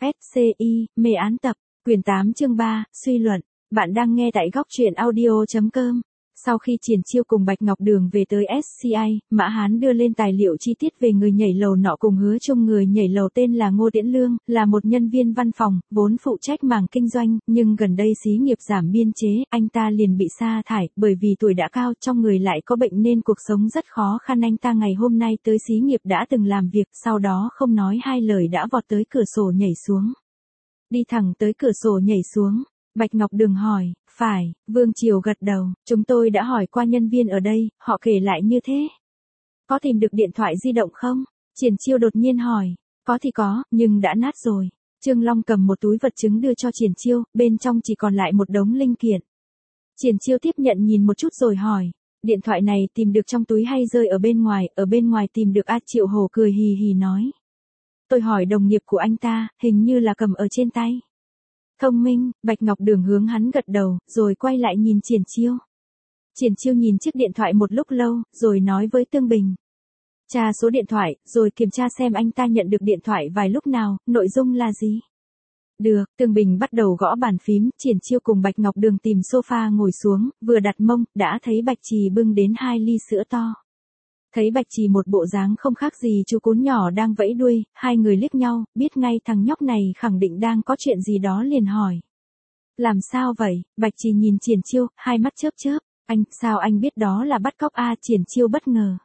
SCI, mê án tập, quyển 8 chương 3, suy luận. Bạn đang nghe tại góc truyện audio.com. Sau khi Triển Chiêu cùng Bạch Ngọc Đường về tới SCI, Mã Hán đưa lên tài liệu chi tiết về người nhảy lầu nọ cùng hứa chung. Người nhảy lầu tên là Ngô Tiễn Lương, là một nhân viên văn phòng, vốn phụ trách mảng kinh doanh, nhưng gần đây xí nghiệp giảm biên chế, anh ta liền bị sa thải, bởi vì tuổi đã cao, trong người lại có bệnh nên cuộc sống rất khó khăn. Anh ta ngày hôm nay tới xí nghiệp đã từng làm việc, sau đó không nói hai lời đã vọt tới cửa sổ nhảy xuống. Đi thẳng tới cửa sổ nhảy xuống. Bạch Ngọc Đường hỏi, phải, Vương Triều gật đầu, chúng tôi đã hỏi qua nhân viên ở đây, họ kể lại như thế. Có tìm được điện thoại di động không? Triển Chiêu đột nhiên hỏi, có thì có, nhưng đã nát rồi. Trương Long cầm một túi vật chứng đưa cho Triển Chiêu, bên trong chỉ còn lại một đống linh kiện. Triển Chiêu tiếp nhận nhìn một chút rồi hỏi, điện thoại này tìm được trong túi hay rơi ở bên ngoài tìm được. Triệu Hổ cười hì hì nói. Tôi hỏi đồng nghiệp của anh ta, hình như là cầm ở trên tay. Thông minh, Bạch Ngọc Đường hướng hắn gật đầu, rồi quay lại nhìn Triển Chiêu. Triển Chiêu nhìn chiếc điện thoại một lúc lâu, rồi nói với Tương Bình. Tra số điện thoại, rồi kiểm tra xem anh ta nhận được điện thoại vài lúc nào, nội dung là gì. Được, Tương Bình bắt đầu gõ bàn phím, Triển Chiêu cùng Bạch Ngọc Đường tìm sofa ngồi xuống, vừa đặt mông, đã thấy Bạch Trì bưng đến 2 ly sữa to. Thấy Bạch Trì một bộ dáng không khác gì chú cún nhỏ đang vẫy đuôi, hai người liếc nhau, biết ngay thằng nhóc này khẳng định đang có chuyện gì đó liền hỏi. Làm sao vậy? Bạch Trì nhìn Triển Chiêu, hai mắt chớp chớp. Sao anh biết đó là bắt cóc? Triển Chiêu bất ngờ.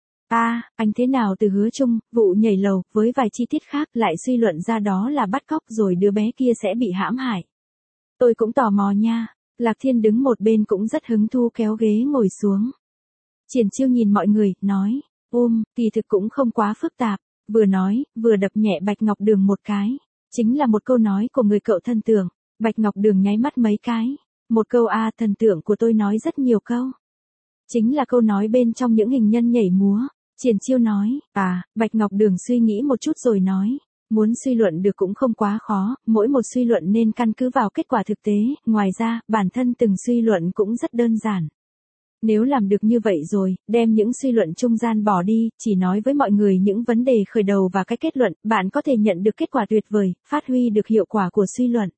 Anh thế nào từ hứa chung, vụ nhảy lầu, với vài chi tiết khác lại suy luận ra đó là bắt cóc rồi đứa bé kia sẽ bị hãm hại. Tôi cũng tò mò nha. Lạc Thiên đứng một bên cũng rất hứng thú kéo ghế ngồi xuống. Triển Chiêu nhìn mọi người, nói, kỳ thực cũng không quá phức tạp, vừa nói, vừa đập nhẹ Bạch Ngọc Đường một cái. Chính là một câu nói của người cậu thần tượng. Bạch Ngọc Đường nháy mắt mấy cái. Một câu thần tượng của tôi nói rất nhiều câu. Chính là câu nói bên trong những hình nhân nhảy múa. Triển Chiêu nói, Bạch Ngọc Đường suy nghĩ một chút rồi nói. Muốn suy luận được cũng không quá khó, mỗi một suy luận nên căn cứ vào kết quả thực tế, ngoài ra, bản thân từng suy luận cũng rất đơn giản. Nếu làm được như vậy rồi, đem những suy luận trung gian bỏ đi, chỉ nói với mọi người những vấn đề khởi đầu và cái kết luận, bạn có thể nhận được kết quả tuyệt vời, phát huy được hiệu quả của suy luận.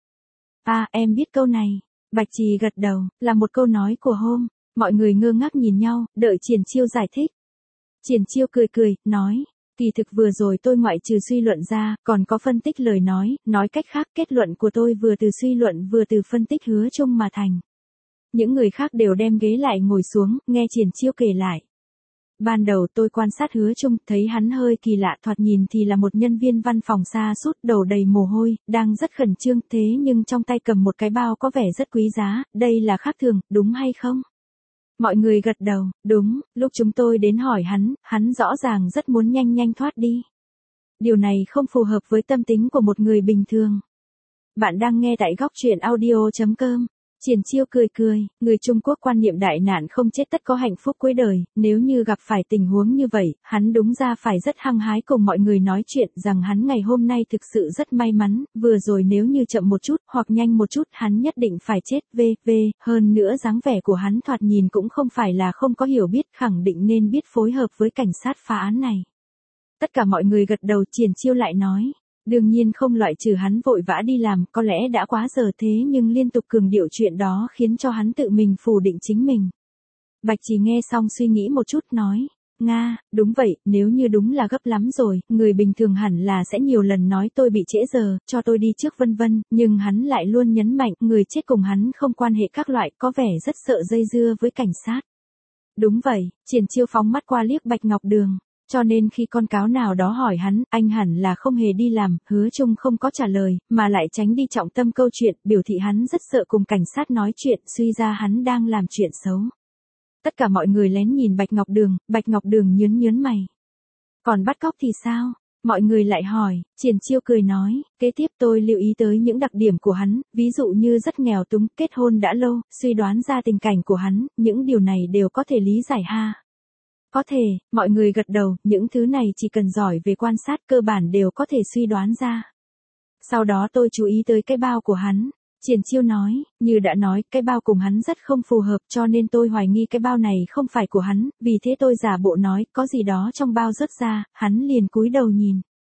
Em biết câu này. Bạch Trì gật đầu, là một câu nói của Hôm. Mọi người ngơ ngác nhìn nhau, đợi Triển Chiêu giải thích. Triển Chiêu cười, nói, kỳ thực vừa rồi tôi ngoại trừ suy luận ra, còn có phân tích lời nói cách khác kết luận của tôi vừa từ suy luận vừa từ phân tích hứa chung mà thành. Những người khác đều đem ghế lại ngồi xuống, nghe Triển Chiêu kể lại. Ban đầu tôi quan sát hứa chung, thấy hắn hơi kỳ lạ, thoạt nhìn thì là một nhân viên văn phòng sa sút, đầu đầy mồ hôi, đang rất khẩn trương, thế nhưng trong tay cầm một cái bao có vẻ rất quý giá, đây là khác thường, đúng hay không? Mọi người gật đầu, đúng, lúc chúng tôi đến hỏi hắn rõ ràng rất muốn nhanh thoát đi. Điều này không phù hợp với tâm tính của một người bình thường. Bạn đang nghe tại góc truyện audio.com. Triển Chiêu cười, người Trung Quốc quan niệm đại nạn không chết tất có hạnh phúc cuối đời, nếu như gặp phải tình huống như vậy, hắn đúng ra phải rất hăng hái cùng mọi người nói chuyện rằng hắn ngày hôm nay thực sự rất may mắn, vừa rồi nếu như chậm một chút hoặc nhanh một chút hắn nhất định phải chết, hơn nữa dáng vẻ của hắn thoạt nhìn cũng không phải là không có hiểu biết, khẳng định nên biết phối hợp với cảnh sát phá án này. Tất cả mọi người gật đầu. Triển Chiêu lại nói. Đương nhiên không loại trừ hắn vội vã đi làm, có lẽ đã quá giờ thế nhưng liên tục cường điệu chuyện đó khiến cho hắn tự mình phủ định chính mình. Bạch Trì nghe xong suy nghĩ một chút nói, đúng vậy, nếu như đúng là gấp lắm rồi, người bình thường hẳn là sẽ nhiều lần nói tôi bị trễ giờ, cho tôi đi trước vân vân, nhưng hắn lại luôn nhấn mạnh người chết cùng hắn không quan hệ các loại, có vẻ rất sợ dây dưa với cảnh sát. Đúng vậy, Triển Chiêu phóng mắt qua liếc Bạch Ngọc Đường. Cho nên khi con cáo nào đó hỏi hắn, anh hẳn là không hề đi làm, hứa chung không có trả lời, mà lại tránh đi trọng tâm câu chuyện, biểu thị hắn rất sợ cùng cảnh sát nói chuyện, suy ra hắn đang làm chuyện xấu. Tất cả mọi người lén nhìn Bạch Ngọc Đường nhớn mày. Còn bắt cóc thì sao? Mọi người lại hỏi. Triển Chiêu cười nói, kế tiếp tôi lưu ý tới những đặc điểm của hắn, ví dụ như rất nghèo túng, kết hôn đã lâu, suy đoán ra tình cảnh của hắn, những điều này đều có thể lý giải ha. Có thể, mọi người gật đầu, những thứ này chỉ cần giỏi về quan sát cơ bản đều có thể suy đoán ra. Sau đó tôi chú ý tới cái bao của hắn. Triển Chiêu nói, như đã nói, cái bao cùng hắn rất không phù hợp cho nên tôi hoài nghi cái bao này không phải của hắn, vì thế tôi giả bộ nói, có gì đó trong bao rớt ra, hắn liền cúi đầu nhìn.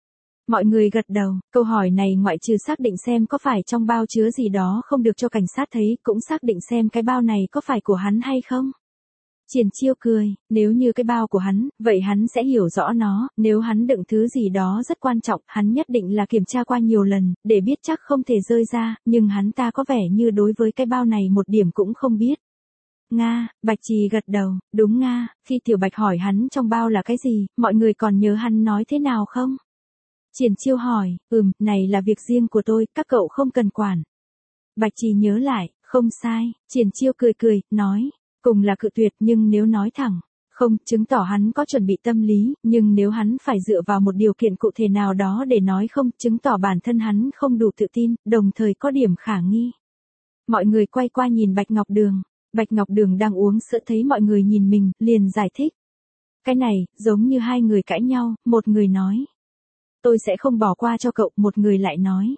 Mọi người gật đầu, câu hỏi này ngoại trừ xác định xem có phải trong bao chứa gì đó không được cho cảnh sát thấy, cũng xác định xem cái bao này có phải của hắn hay không. Triển Chiêu cười, nếu như cái bao của hắn, vậy hắn sẽ hiểu rõ nó, nếu hắn đựng thứ gì đó rất quan trọng, hắn nhất định là kiểm tra qua nhiều lần, để biết chắc không thể rơi ra, nhưng hắn ta có vẻ như đối với cái bao này một điểm cũng không biết. Nga, Bạch Trì gật đầu, đúng Nga, khi Tiểu Bạch hỏi hắn trong bao là cái gì, mọi người còn nhớ hắn nói thế nào không? Triển Chiêu hỏi, này là việc riêng của tôi, các cậu không cần quản. Bạch Trì nhớ lại, không sai, Triển Chiêu cười, nói, cùng là cự tuyệt nhưng nếu nói thẳng, không, chứng tỏ hắn có chuẩn bị tâm lý, nhưng nếu hắn phải dựa vào một điều kiện cụ thể nào đó để nói không, chứng tỏ bản thân hắn không đủ tự tin, đồng thời có điểm khả nghi. Mọi người quay qua nhìn Bạch Ngọc Đường. Bạch Ngọc Đường đang uống sữa thấy mọi người nhìn mình, liền giải thích. Cái này, giống như hai người cãi nhau, một người nói. Tôi sẽ không bỏ qua cho cậu, một người lại nói.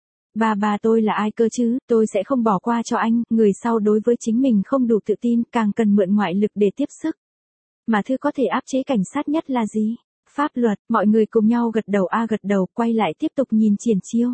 Bà tôi là ai cơ chứ, tôi sẽ không bỏ qua cho anh, người sau đối với chính mình không đủ tự tin, càng cần mượn ngoại lực để tiếp sức. Mà thứ có thể áp chế cảnh sát nhất là gì? Pháp luật, mọi người cùng nhau gật đầu, quay lại tiếp tục nhìn Triển Chiêu.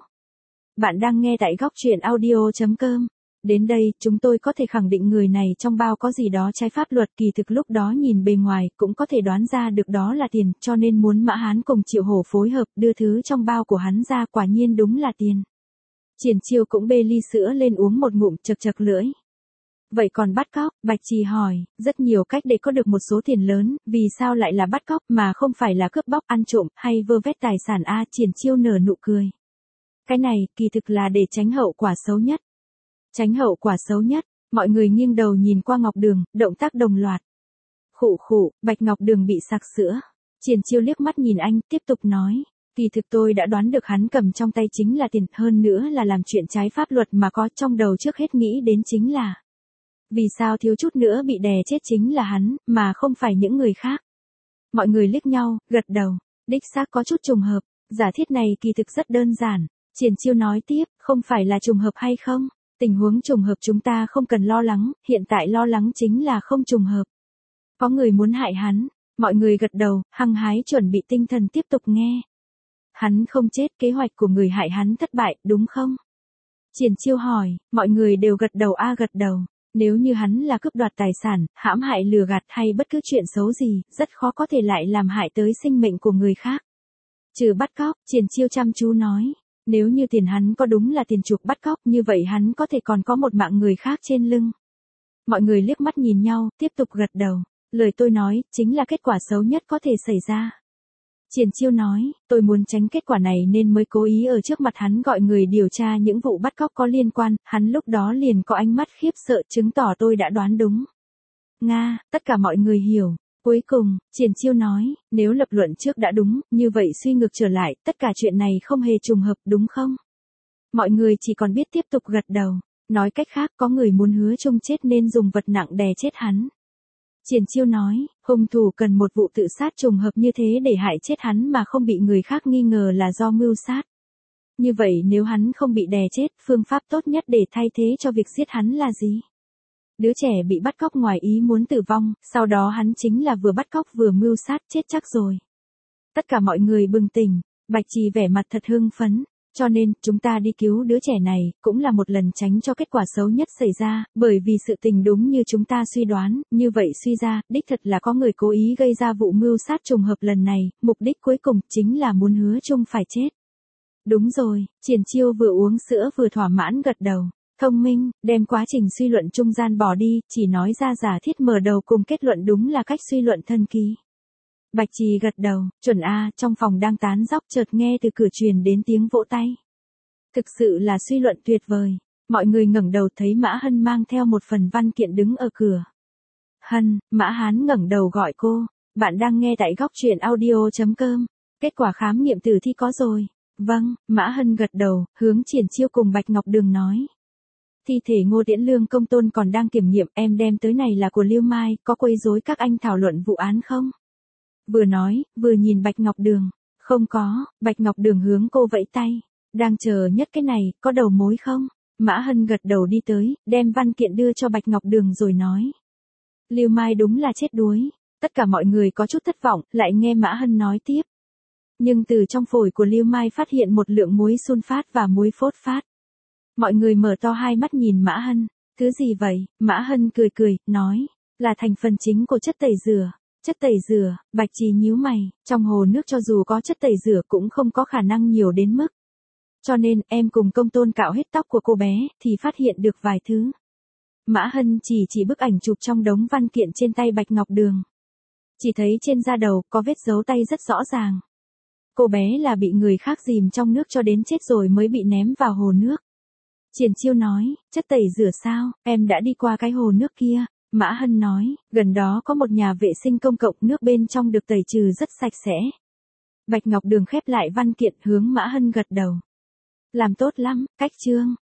Bạn đang nghe tại góc truyện audio.com. Đến đây, chúng tôi có thể khẳng định người này trong bao có gì đó trái pháp luật, kỳ thực lúc đó nhìn bề ngoài, cũng có thể đoán ra được đó là tiền, cho nên muốn Mã Hán cùng Triệu Hổ phối hợp, đưa thứ trong bao của hắn ra, quả nhiên đúng là tiền. Triển Chiêu cũng bê ly sữa lên uống một ngụm, chật lưỡi. Vậy còn bắt cóc, Bạch Trì hỏi, rất nhiều cách để có được một số tiền lớn, vì sao lại là bắt cóc mà không phải là cướp bóc, ăn trộm, hay vơ vét tài sản a? Triển Chiêu nở nụ cười. Cái này, kỳ thực là để tránh hậu quả xấu nhất. Tránh hậu quả xấu nhất, mọi người nghiêng đầu nhìn qua Ngọc Đường, động tác đồng loạt. Khụ, Bạch Ngọc Đường bị sặc sữa. Triển Chiêu liếc mắt nhìn anh, tiếp tục nói. Kỳ thực tôi đã đoán được hắn cầm trong tay chính là tiền, hơn nữa là làm chuyện trái pháp luật mà có, trong đầu trước hết nghĩ đến chính là. Vì sao thiếu chút nữa bị đè chết chính là hắn, mà không phải những người khác. Mọi người liếc nhau, gật đầu. Đích xác có chút trùng hợp, giả thiết này kỳ thực rất đơn giản. Triển Chiêu nói tiếp, không phải là trùng hợp hay không? Tình huống trùng hợp chúng ta không cần lo lắng, hiện tại lo lắng chính là không trùng hợp. Có người muốn hại hắn, mọi người gật đầu, hăng hái chuẩn bị tinh thần tiếp tục nghe. Hắn không chết, kế hoạch của người hại hắn thất bại, đúng không? Triển Chiêu hỏi, mọi người đều gật đầu. Nếu như hắn là cướp đoạt tài sản, hãm hại lừa gạt hay bất cứ chuyện xấu gì, rất khó có thể lại làm hại tới sinh mệnh của người khác. Trừ bắt cóc, Triển Chiêu chăm chú nói. Nếu như tiền hắn có đúng là tiền chuộc bắt cóc, như vậy hắn có thể còn có một mạng người khác trên lưng. Mọi người liếc mắt nhìn nhau, tiếp tục gật đầu. Lời tôi nói, chính là kết quả xấu nhất có thể xảy ra. Triển Chiêu nói, tôi muốn tránh kết quả này nên mới cố ý ở trước mặt hắn gọi người điều tra những vụ bắt cóc có liên quan, hắn lúc đó liền có ánh mắt khiếp sợ, chứng tỏ tôi đã đoán đúng. Nga, tất cả mọi người hiểu. Cuối cùng, Triển Chiêu nói, nếu lập luận trước đã đúng, như vậy suy ngược trở lại, tất cả chuyện này không hề trùng hợp, đúng không? Mọi người chỉ còn biết tiếp tục gật đầu. Nói cách khác, có người muốn Hứa Trung chết nên dùng vật nặng đè chết hắn. Triển Chiêu nói, hung thủ cần một vụ tự sát trùng hợp như thế để hại chết hắn mà không bị người khác nghi ngờ là do mưu sát. Như vậy nếu hắn không bị đè chết, phương pháp tốt nhất để thay thế cho việc giết hắn là gì? Đứa trẻ bị bắt cóc ngoài ý muốn tử vong, sau đó hắn chính là vừa bắt cóc vừa mưu sát, chết chắc rồi. Tất cả mọi người bừng tỉnh, Bạch Trì vẻ mặt thật hưng phấn, cho nên chúng ta đi cứu đứa trẻ này, cũng là một lần tránh cho kết quả xấu nhất xảy ra, bởi vì sự tình đúng như chúng ta suy đoán, như vậy suy ra, đích thật là có người cố ý gây ra vụ mưu sát trùng hợp lần này, mục đích cuối cùng chính là muốn Hứa Trung phải chết. Đúng rồi, Triển Chiêu vừa uống sữa vừa thỏa mãn gật đầu. Thông minh, đem quá trình suy luận trung gian bỏ đi, chỉ nói ra giả thiết mở đầu cùng kết luận đúng là cách suy luận thần kỳ. Bạch Trì gật đầu, chuẩn A, trong phòng đang tán dóc chợt nghe từ cửa truyền đến tiếng vỗ tay. Thực sự là suy luận tuyệt vời. Mọi người ngẩng đầu thấy Mã Hân mang theo một phần văn kiện đứng ở cửa. Hân, Mã Hán ngẩng đầu gọi cô, bạn đang nghe tại góc truyện audio.com. Kết quả khám nghiệm tử thi có rồi. Vâng, Mã Hân gật đầu, hướng Triển Chiêu cùng Bạch Ngọc Đường nói. Thi thể Ngô Tiễn Lương công tôn còn đang kiểm nghiệm, em đem tới này là của Lưu Mai, có quấy rối các anh thảo luận vụ án không? Vừa nói, vừa nhìn Bạch Ngọc Đường. Không có, Bạch Ngọc Đường hướng cô vẫy tay. Đang chờ nhất cái này, có đầu mối không? Mã Hân gật đầu đi tới, đem văn kiện đưa cho Bạch Ngọc Đường rồi nói. Lưu Mai đúng là chết đuối. Tất cả mọi người có chút thất vọng, lại nghe Mã Hân nói tiếp. Nhưng từ trong phổi của Lưu Mai phát hiện một lượng muối sunfat và muối phốt phát. Mọi người mở to hai mắt nhìn Mã Hân. Thứ gì vậy? Mã Hân cười cười, nói. Là thành phần chính của chất tẩy rửa. Chất tẩy rửa, Bạch Trì nhíu mày, trong hồ nước cho dù có chất tẩy rửa cũng không có khả năng nhiều đến mức. Cho nên, em cùng Công Tôn cạo hết tóc của cô bé, thì phát hiện được vài thứ. Mã Hân chỉ bức ảnh chụp trong đống văn kiện trên tay Bạch Ngọc Đường. Chỉ thấy trên da đầu có vết dấu tay rất rõ ràng. Cô bé là bị người khác dìm trong nước cho đến chết rồi mới bị ném vào hồ nước. Triển Chiêu nói, chất tẩy rửa sao, em đã đi qua cái hồ nước kia. Mã Hân nói, gần đó có một nhà vệ sinh công cộng, nước bên trong được tẩy trừ rất sạch sẽ. Bạch Ngọc Đường khép lại văn kiện hướng Mã Hân gật đầu. Làm tốt lắm, cách chương.